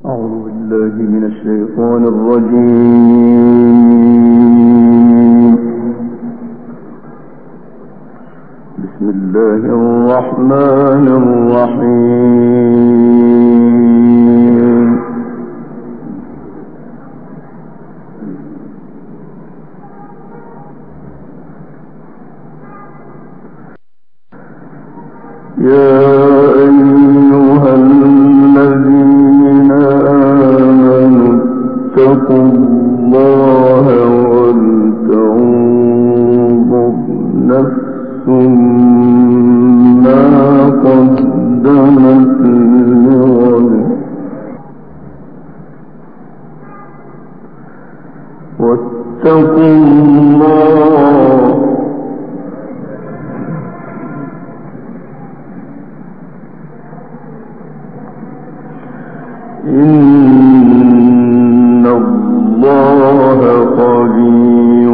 أعوذ بالله من الشيطان الرجيم. بسم الله الرحمن الرحيم. يا أيها الذين آمنوا اتقوا الله ولتنظر نفس ما قدمت لغد واتقوا الله إن الله خبير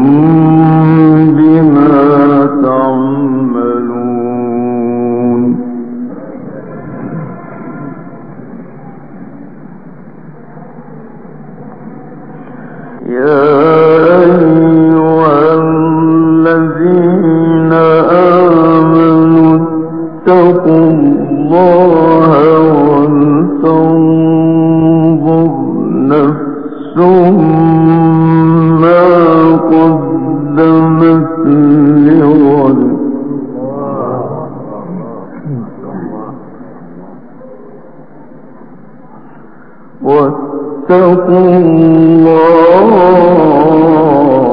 بما تعملون. يا أيها الذين آمنوا اتقوا الله ولتنظر نفس ما قدمت لغد واتقوا الله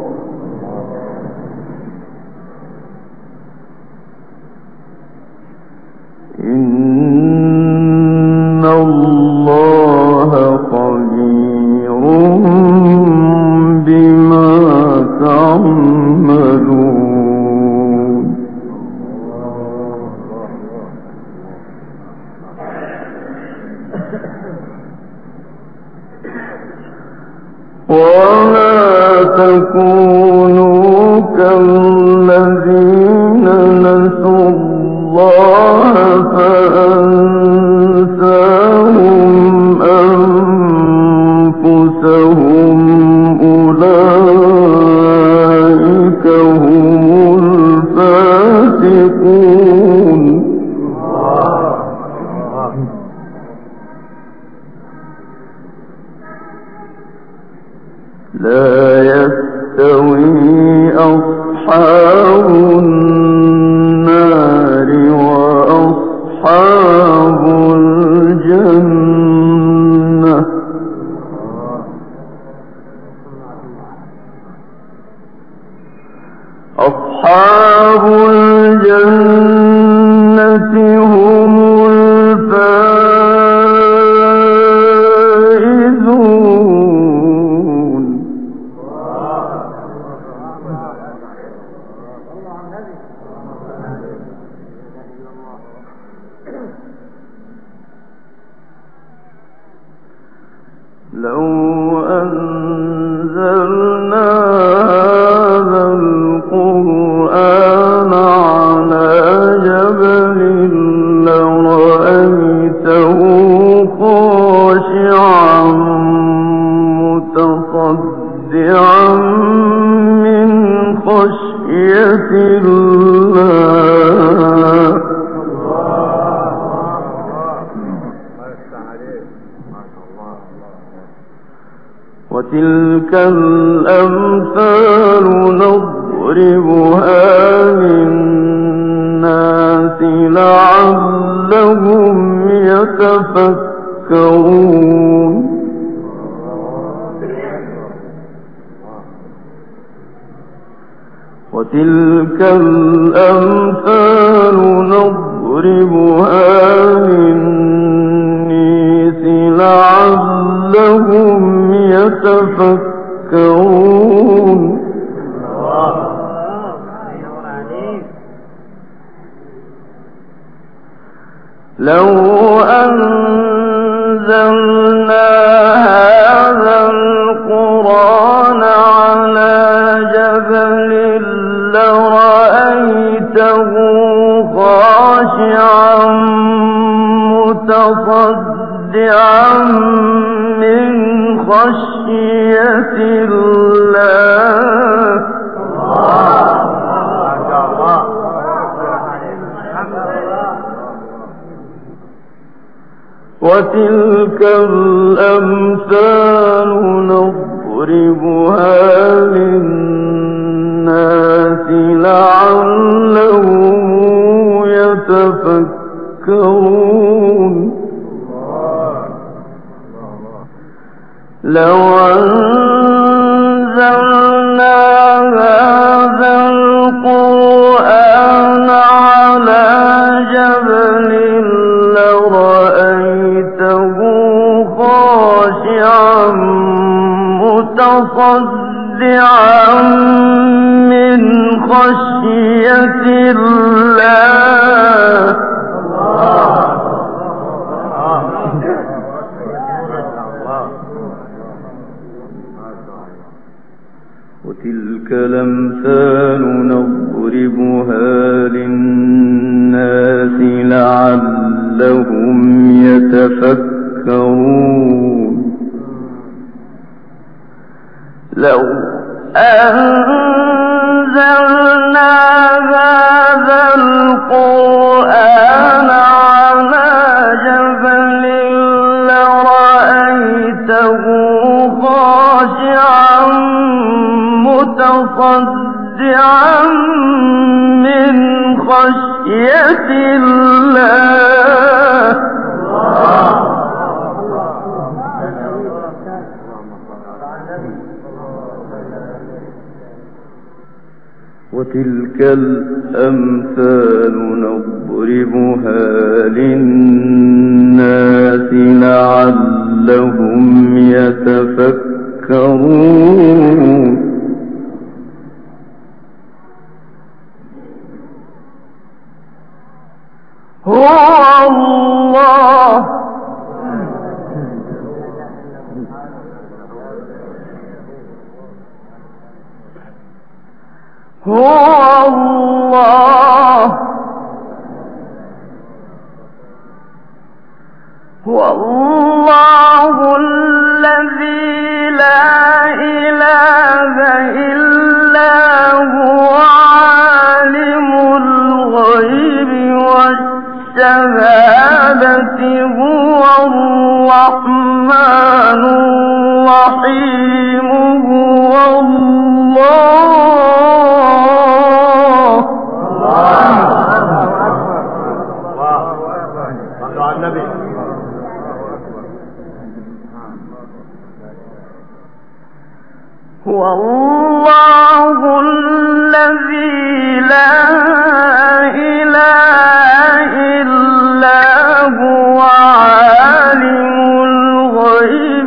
إن الله خبير بما تعملون. ولا تكونوا كالذين نسوا الله فأنساهم أنفسهم أولئك هم الفاسقون. لا يستوي أصحاب النار وأصحاب الجنة أصحاب الجنة هم الفائزون. لو أنزلنا هذا القرآن على جبل لرأيته خاشعا متصدعا من خشية الله. وتلك الأمثال نضربها للناس لعلهم يتفكرون. وتلك الأمثال نضربها للناس لعلهم يتفكرون. لو أنزلنا هذا القرآن على جبل لرأيته خاشعا متصدعا متصدعا من خشية الله وتلك الأمثال نضربها للناس لعلهم يتفكرون لو أنزلنا هذا القرآن على جبل لرأيته خاشعا متصدعا من خشية الله وتلك الأمثال نضربها للناس لعلهم يتفكرون لو أنزلنا هذا القرآن على جبل لرأيته خاشعا متصدعا من خشية الله وتلك الأمثال نضربها للناس لعلهم يتفكرون هو الله هو الله الذي لا إله إلا هو عالم الغيب والشهادة هو الرحمن الرحيم هو الله هو الله الذي لا إله إلا هو عالم الغيب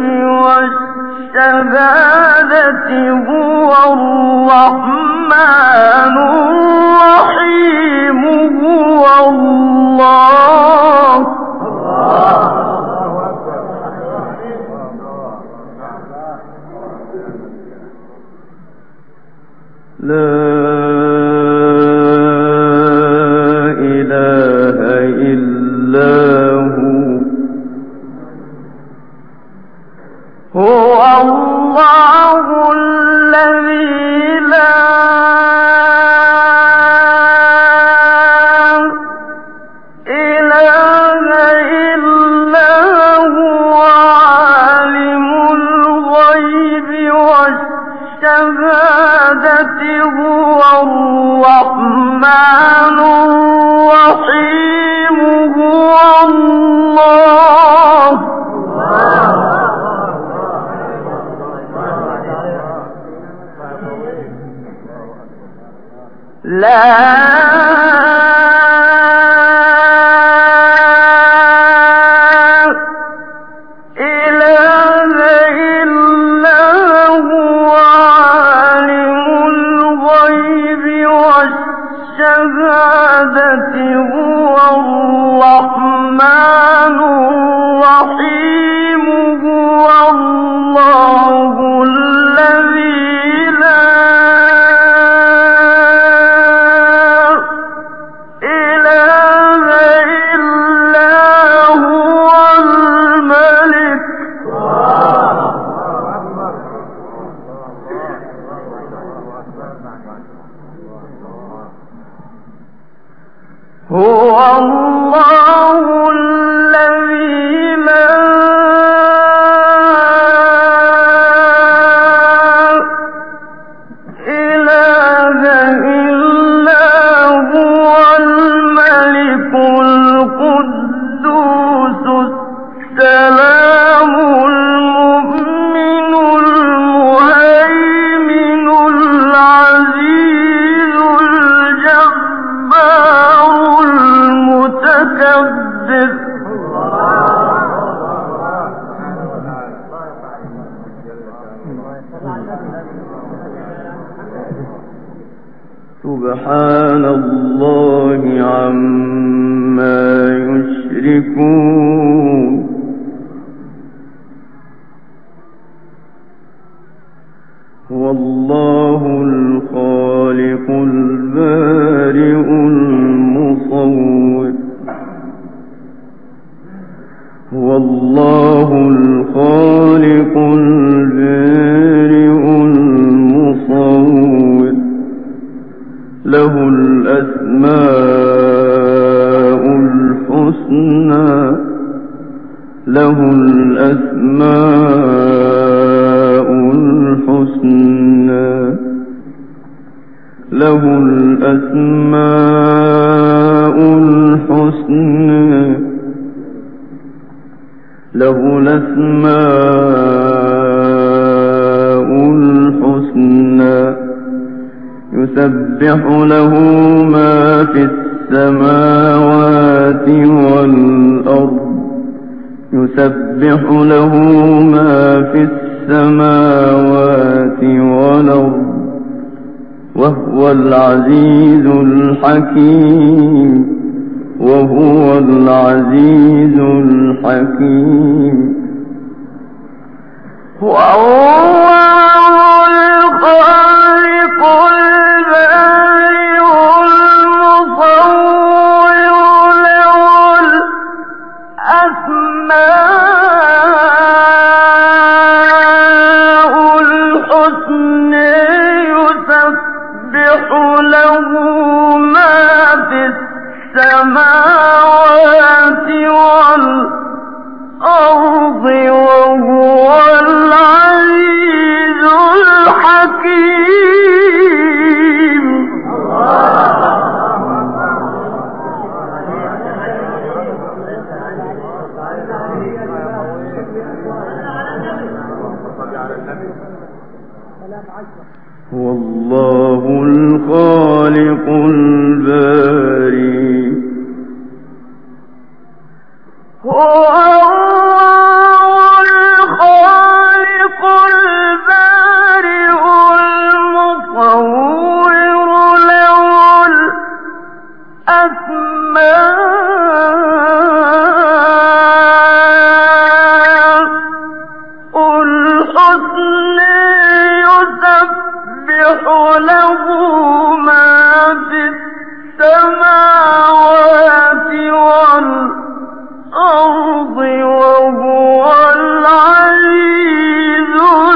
والشهادة هو الرحمن الرحيم هو الله لا إله إلا هو الله الذي لا إله إلا هو عالم الغيب والشهادة هو الرحمن الرحيم هو الله لا هو الرحمن الرحيم هو الله الذي لا إله إلا هو السلام المؤمن المهيمن العزيز الجبار المتكبر سبحان الله عما يشركون هو الله الخالق البارئ المصور هو الله الخالق البارئ المصور له الأسماء الحسنى له الأسماء الحسنى له الأسماء الحسنى له الأسماء الحسنى يسبح له ما في السماوات والأرض يسبح له ما في السماوات والأرض وهو العزيز الحكيم وهو العزيز الحكيم وهو الخالق البارئ المصور له الأسماء الحسنى يسبح له ما في السماوات والأرض وهو العزيز الحكيم هو الله الخالق البارئ هو الخالق البارئ المصور له الأسماء الحسنى يسبح له ما في السماوات والأرض وهو العزيز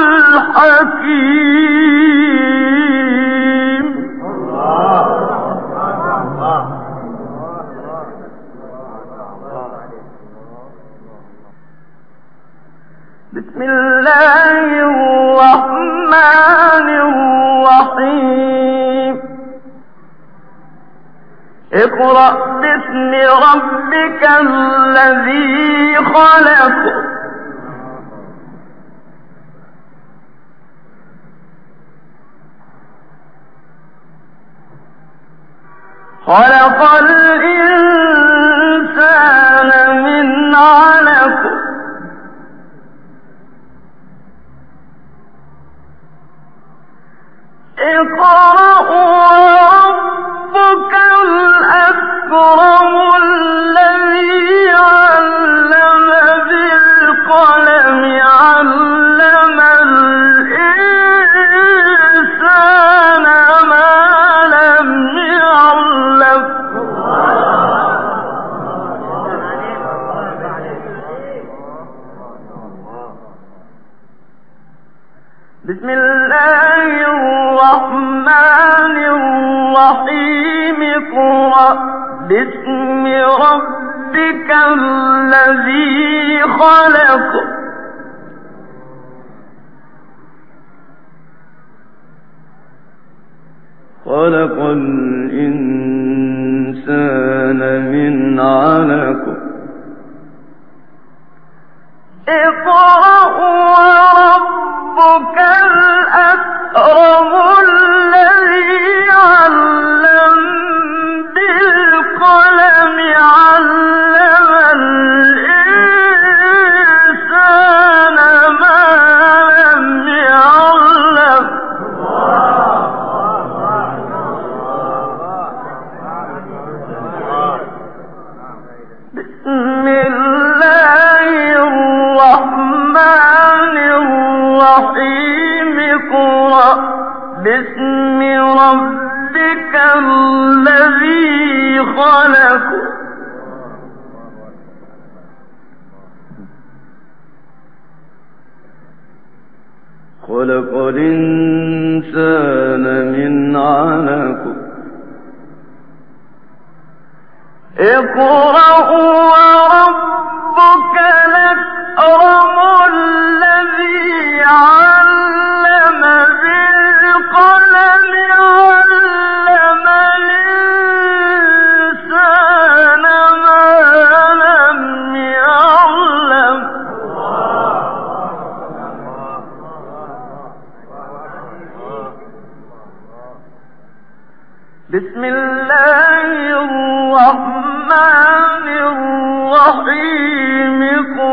الحكيم بسم الله الرحمن الرحيم اقرأ باسم ربك الذي خلق خلق الإنسان من علق اقرأ وربك الأكرم الذي علم بالقلم علم الإنسان ما لم يعلم بسم الله الرحمن الرحيم اقرأ باسم ربك الذي خلق خلق الإنسان من علق اقرأ وربك الأكرم الذي علم بالقلم علم الإنسان ما لم يعلم بسم الله الرحمن الرحيم اقرأ باسم ربك الذي خلق خلق الإنسان من علق اقرأ وربك الأكرم الذي علم بالقلم علم الإنسان ما لم يعلم بسم الله الرحمن الرحيم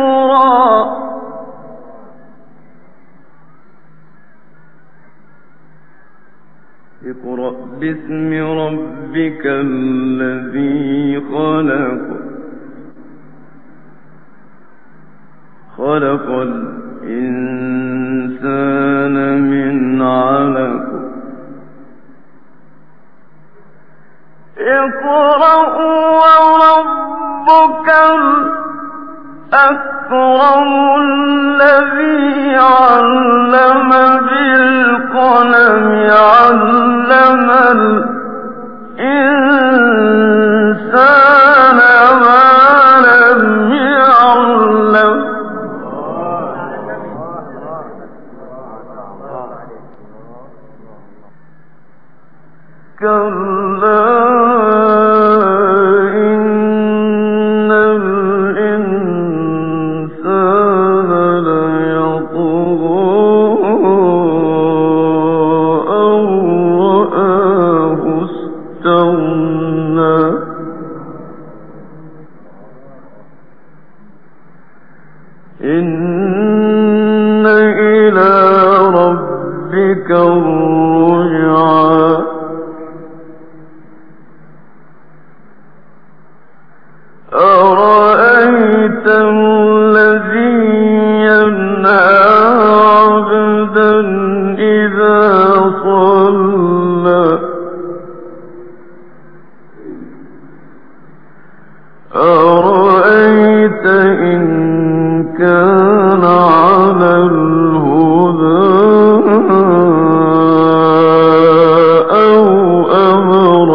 اقرأ باسم ربك الذي خلق خلق الإنسان من علق اقرأ وربك الأكرم الذي علم بالقلم علم الإنسان ما لم يعلم كلا إن إلى ربك الرجعى أرأيت الذي ينهى عبدا إذا صلى أرأيت إن كان على الهدى أو أمر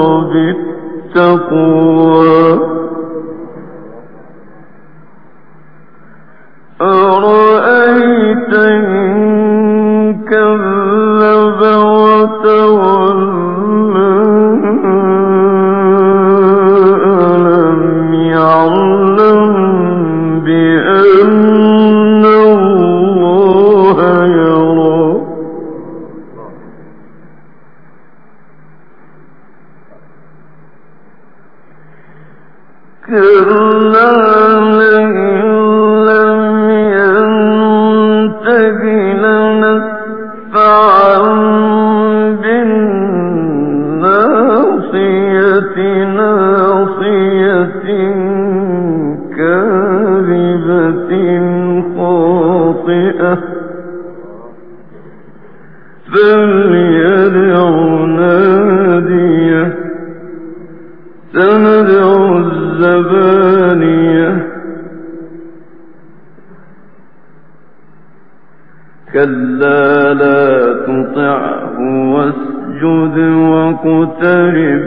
بالتقوى أرأيت إن كذب وتولى ألم يعلم بأن الله يرى كلا لئن لم ينته لنسفعا بالناصية ناصية كاذبة خاطئة فليدع ناديه سندع الزبانية كلا لا تطعه واسجد واقترب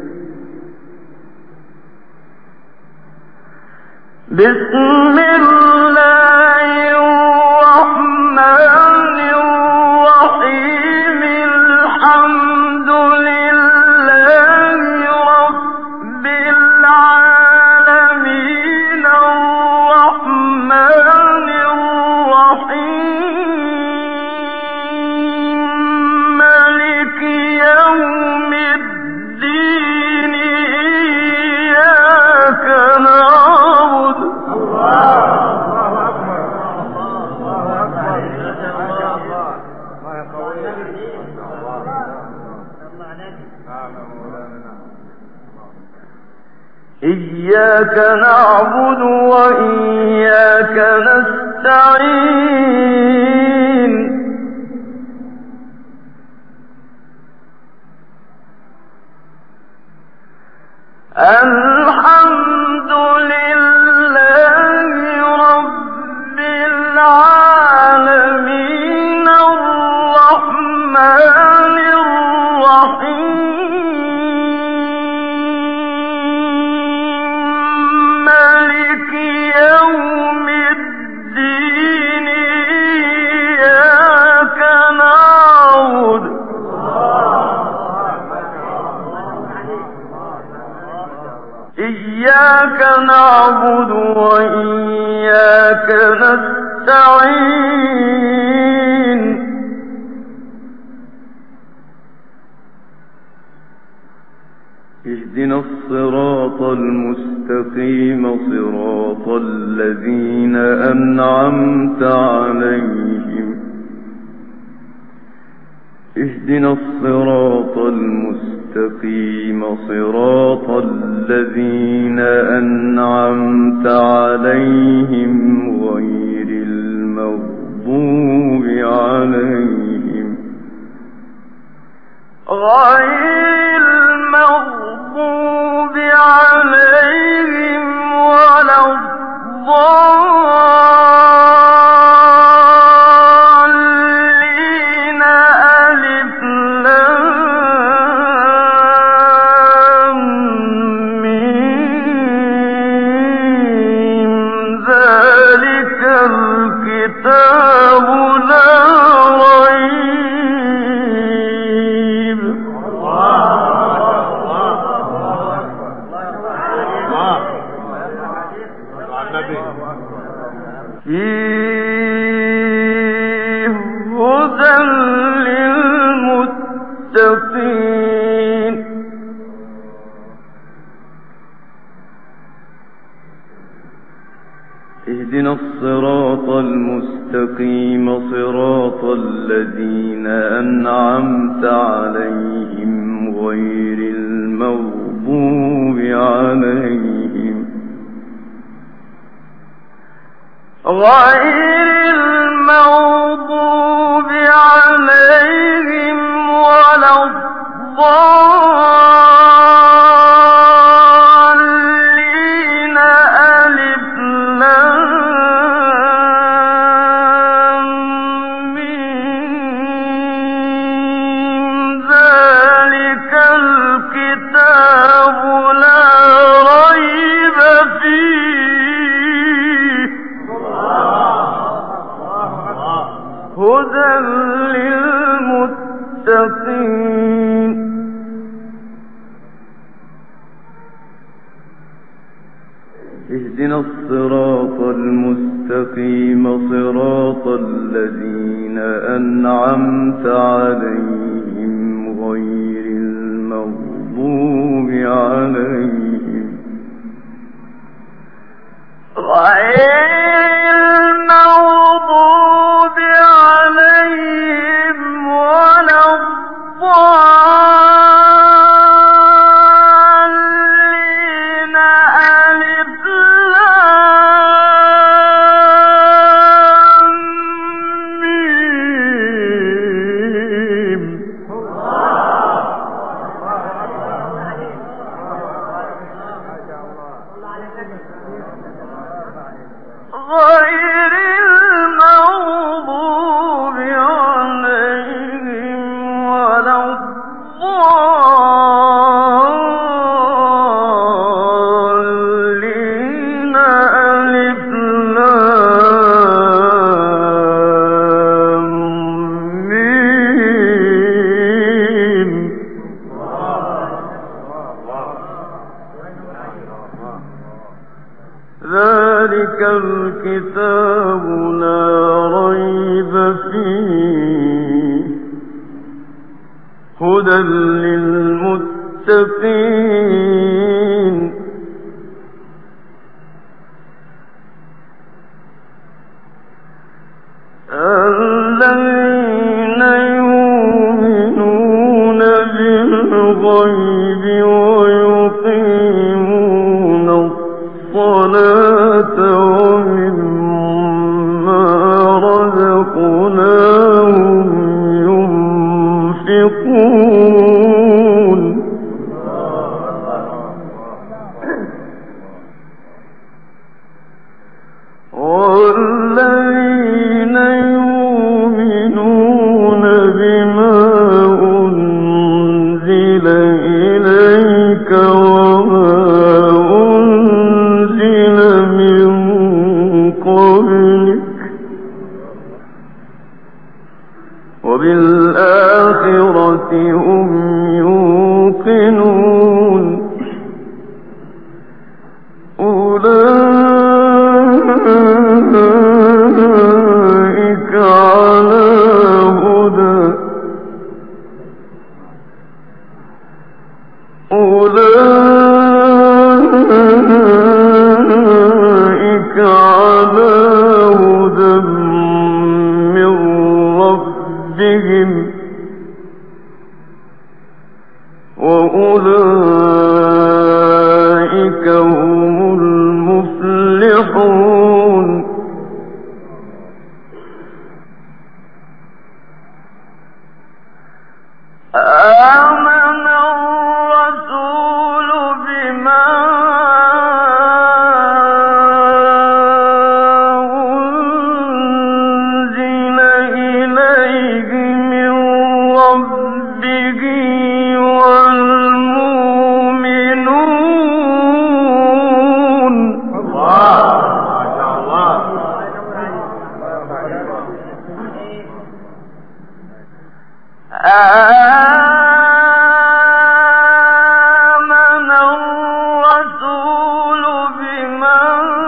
بسم الله الرحمن الرحيم الحمد لله رب العالمين الرحمن الرحيم إياك نعبد وإياك نستعين الحمد لله رب العالمين الرحمن الرحيم مالك يوم الدين إياك نعبد وإياك نستعين اهدنا الصراط المستقيم صراط الذين أنعمت عليهم اهدنا الصراط المستقيم صراط الذين أنعمت عليهم غير المغضوب عليهم ولا الضالين ألف لام ميم ذلك الكتاب لا ريب فيه هدى للمتقين اهدنا الصراط المستقيم صراط الذين أنعمت عليهم غير المغضوب عليهم ولا الضالين ألف لام ميم ذلك الكتاب لا ريب فيه هدى للمتقين اهدنا الصراط المستقيم صراط الذين أنعمت عليهم غير المغضوب عليهم ولا الضالين ألف لام ميم غير المغضوب عليهم ولا الضالين ألف لام ميم ذلك الكتاب لا ريب فيه هدى للمتقين الذين يؤمنون بالغيب ويقيمون رزقناهم ينفقون والذين يؤمنون بما أنزل إليك وما أنزل من قبلك وبالآخرة هم يوقنون أولئك على هدى أولئك على هدى من ربهم وأولئك هم المفلحون آمن الرسول بما أنزل إليه من ربه والمؤمنون آمن الرسول بما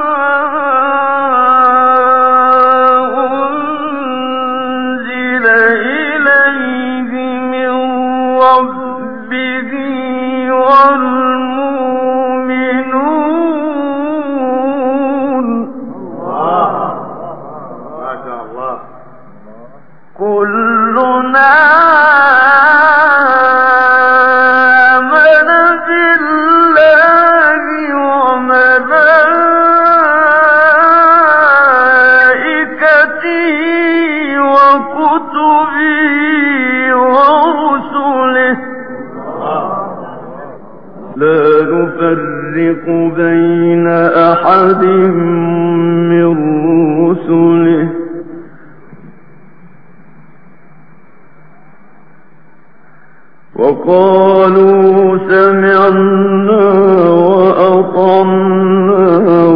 أنزل إليه من ربه والمؤمنون كلنا آمن بالله وملائكته وكتبه ورسله لا نفرق بين أحد من رسله وقالوا سمعنا وأطعنا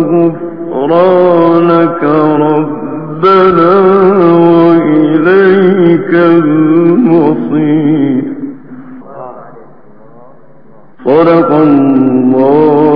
غفرانك ربنا وإليك المصير صدق الله